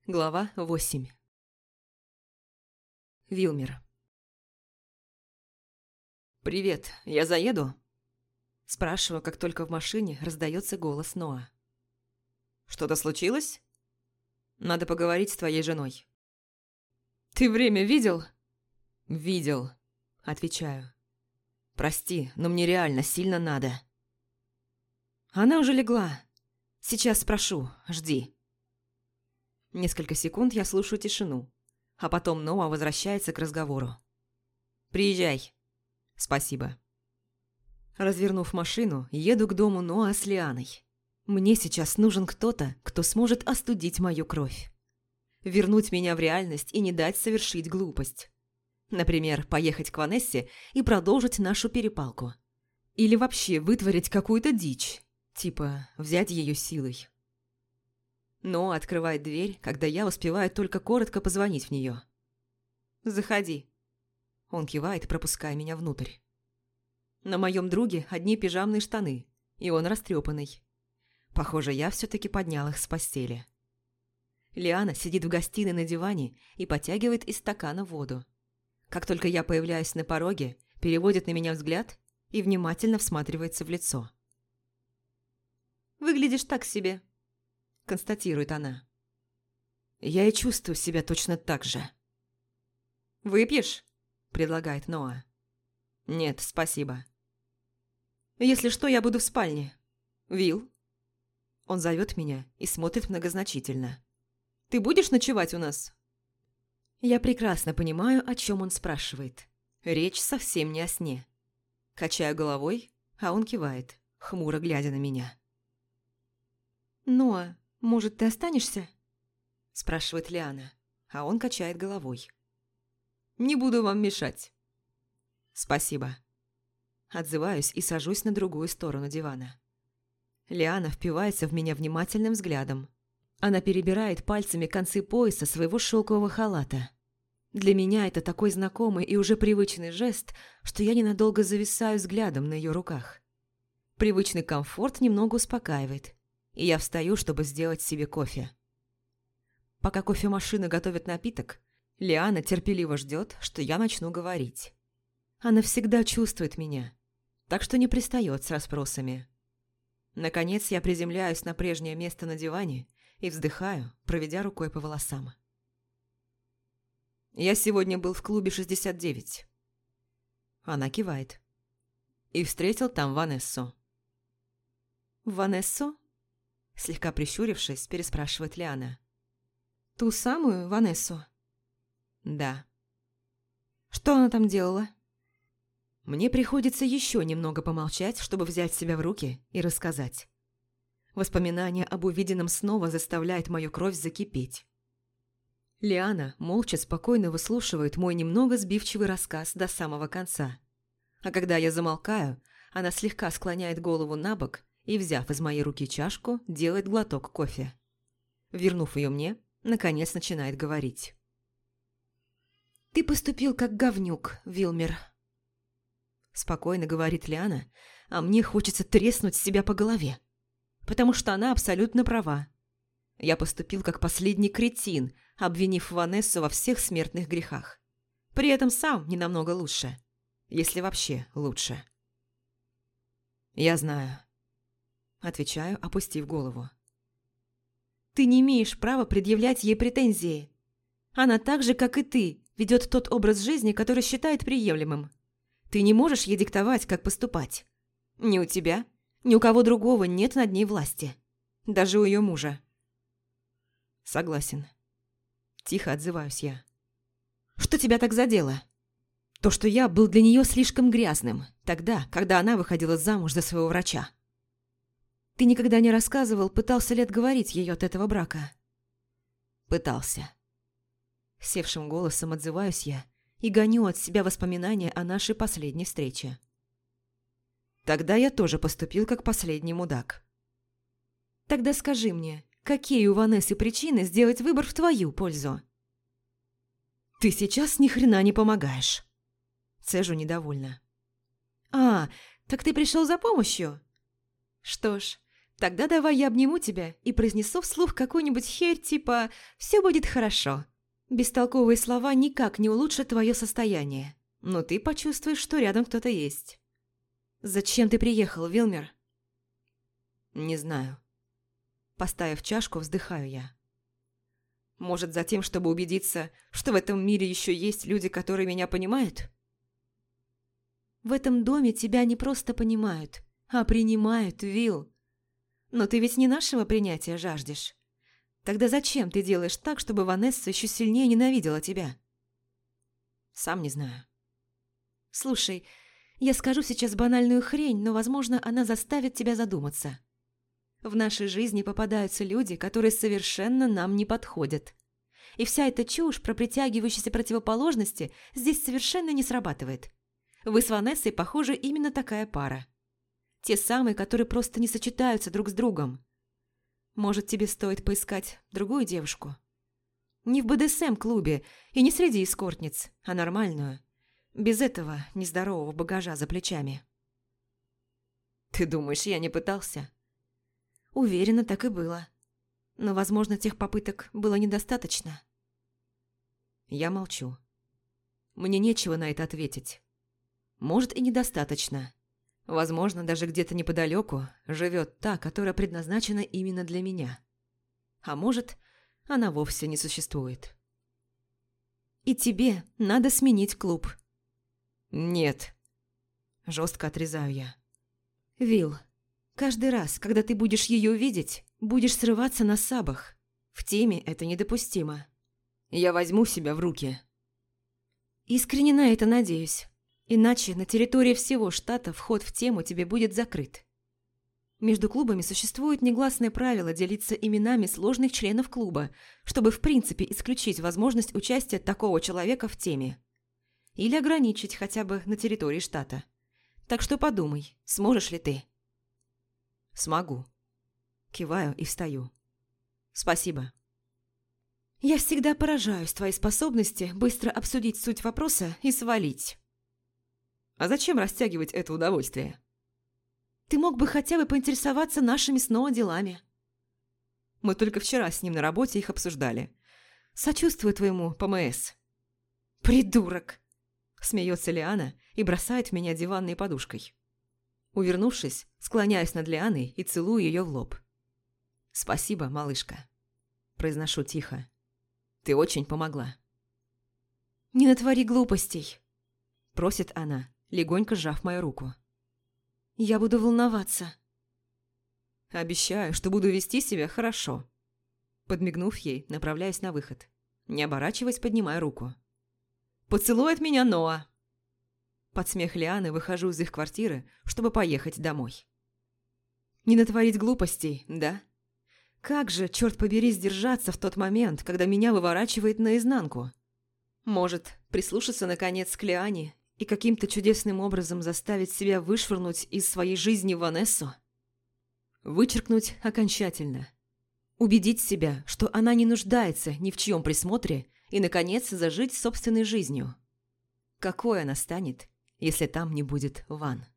Глава 8. Вилмер. «Привет, я заеду?» Спрашиваю, как только в машине раздается голос Ноа. «Что-то случилось?» «Надо поговорить с твоей женой». «Ты время видел?» «Видел», – отвечаю. «Прости, но мне реально сильно надо». «Она уже легла. Сейчас спрошу, жди». Несколько секунд я слушаю тишину, а потом Ноа возвращается к разговору. «Приезжай». «Спасибо». Развернув машину, еду к дому Ноа с Лианой. Мне сейчас нужен кто-то, кто сможет остудить мою кровь. Вернуть меня в реальность и не дать совершить глупость. Например, поехать к Ванессе и продолжить нашу перепалку. Или вообще вытворить какую-то дичь, типа взять ее силой. Ноа открывает дверь, когда я успеваю только коротко позвонить в нее. «Заходи». Он кивает, пропуская меня внутрь. На моем друге одни пижамные штаны, и он растрепанный. Похоже, я все-таки поднял их с постели. Лиана сидит в гостиной на диване и потягивает из стакана воду. Как только я появляюсь на пороге, переводит на меня взгляд и внимательно всматривается в лицо. «Выглядишь так себе», – констатирует она. Я и чувствую себя точно так же. «Выпьешь?» – предлагает Ноа. «Нет, спасибо». «Если что, я буду в спальне. Вил?» Он зовет меня и смотрит многозначительно. «Ты будешь ночевать у нас?» Я прекрасно понимаю, о чем он спрашивает. Речь совсем не о сне. Качаю головой, а он кивает, хмуро глядя на меня. «Ноа, может, ты останешься?» спрашивает Лиана, а он качает головой. «Не буду вам мешать». «Спасибо». Отзываюсь и сажусь на другую сторону дивана. Лиана впивается в меня внимательным взглядом. Она перебирает пальцами концы пояса своего шелкового халата. Для меня это такой знакомый и уже привычный жест, что я ненадолго зависаю взглядом на ее руках. Привычный комфорт немного успокаивает, и я встаю, чтобы сделать себе кофе. Пока кофемашина готовит напиток, Лиана терпеливо ждет, что я начну говорить. Она всегда чувствует меня, так что не пристает с расспросами. Наконец я приземляюсь на прежнее место на диване и вздыхаю, проведя рукой по волосам. «Я сегодня был в клубе 69». Она кивает. И встретил там Ванессу. «Ванессу?» Слегка прищурившись, переспрашивает Лиана. «Ту самую Ванессу?» «Да». «Что она там делала?» Мне приходится еще немного помолчать, чтобы взять себя в руки и рассказать. Воспоминание об увиденном снова заставляет мою кровь закипеть. Лиана молча спокойно выслушивает мой немного сбивчивый рассказ до самого конца. А когда я замолкаю, она слегка склоняет голову на бок и, взяв из моей руки чашку, делает глоток кофе. Вернув ее мне, наконец начинает говорить. «Ты поступил как говнюк, Вилмер», – спокойно говорит Лиана, а мне хочется треснуть себя по голове, потому что она абсолютно права. Я поступил как последний кретин, обвинив Ванессу во всех смертных грехах. При этом сам не намного лучше, если вообще лучше. «Я знаю», – отвечаю, опустив голову. «Ты не имеешь права предъявлять ей претензии. Она так же, как и ты, ведет тот образ жизни, который считает приемлемым. Ты не можешь ей диктовать, как поступать. Ни у тебя, ни у кого другого нет над ней власти. Даже у ее мужа». «Согласен». Тихо отзываюсь я. «Что тебя так задело?» «То, что я был для нее слишком грязным, тогда, когда она выходила замуж за своего врача». «Ты никогда не рассказывал, пытался ли отговорить ее от этого брака?» «Пытался». Севшим голосом отзываюсь я и гоню от себя воспоминания о нашей последней встрече. Тогда я тоже поступил как последний мудак. «Тогда скажи мне, какие у Ванессы причины сделать выбор в твою пользу?» «Ты сейчас ни хрена не помогаешь», – цежу недовольно. «А, так ты пришел за помощью?» «Что ж, Тогда давай я обниму тебя и произнесу вслух какую-нибудь херь типа «все будет хорошо». Бестолковые слова никак не улучшат твое состояние, но ты почувствуешь, что рядом кто-то есть. Зачем ты приехал, Вилмер? Не знаю. Поставив чашку, вздыхаю я. Может, за тем, чтобы убедиться, что в этом мире еще есть люди, которые меня понимают? В этом доме тебя не просто понимают, а принимают, Вил. Но ты ведь не нашего принятия жаждешь. Тогда зачем ты делаешь так, чтобы Ванесса еще сильнее ненавидела тебя? Сам не знаю. Слушай, я скажу сейчас банальную хрень, но, возможно, она заставит тебя задуматься. В нашей жизни попадаются люди, которые совершенно нам не подходят. И вся эта чушь про притягивающиеся противоположности здесь совершенно не срабатывает. Вы с Ванессой, похоже, именно такая пара. Те самые, которые просто не сочетаются друг с другом. Может, тебе стоит поискать другую девушку? Не в БДСМ-клубе и не среди эскортниц, а нормальную. Без этого нездорового багажа за плечами. Ты думаешь, я не пытался? Уверена, так и было. Но, возможно, тех попыток было недостаточно. Я молчу. Мне нечего на это ответить. Может, и недостаточно. Возможно, даже где-то неподалеку живет та, которая предназначена именно для меня. А может, она вовсе не существует. И тебе надо сменить клуб. Нет. Жестко отрезаю я. Вил, каждый раз, когда ты будешь ее видеть, будешь срываться на сабах. В теме это недопустимо. Я возьму себя в руки. Искренне на это надеюсь. Иначе на территории всего штата вход в тему тебе будет закрыт. Между клубами существует негласное правило делиться именами сложных членов клуба, чтобы в принципе исключить возможность участия такого человека в теме. Или ограничить хотя бы на территории штата. Так что подумай, сможешь ли ты? Смогу. Киваю и встаю. Спасибо. Я всегда поражаюсь твоей способности быстро обсудить суть вопроса и свалить. А зачем растягивать это удовольствие? Ты мог бы хотя бы поинтересоваться нашими снова делами. Мы только вчера с ним на работе их обсуждали. Сочувствую твоему ПМС. Придурок! Смеется Лиана и бросает в меня диванной подушкой. Увернувшись, склоняюсь над Лианой и целую ее в лоб. «Спасибо, малышка», – произношу тихо. «Ты очень помогла». «Не натвори глупостей», – просит она, легонько сжав мою руку. «Я буду волноваться». «Обещаю, что буду вести себя хорошо». Подмигнув ей, направляюсь на выход. Не оборачиваясь, поднимаю руку. «Поцелуй от меня, Ноа!» Под смех Лианы выхожу из их квартиры, чтобы поехать домой. Не натворить глупостей, да? Как же, черт побери, сдержаться в тот момент, когда меня выворачивает наизнанку? Может, прислушаться наконец к Лиане и каким-то чудесным образом заставить себя вышвырнуть из своей жизни Ванессу? Вычеркнуть окончательно. Убедить себя, что она не нуждается ни в чьем присмотре, и, наконец, зажить собственной жизнью. Какой она станет, если там не будет Ван?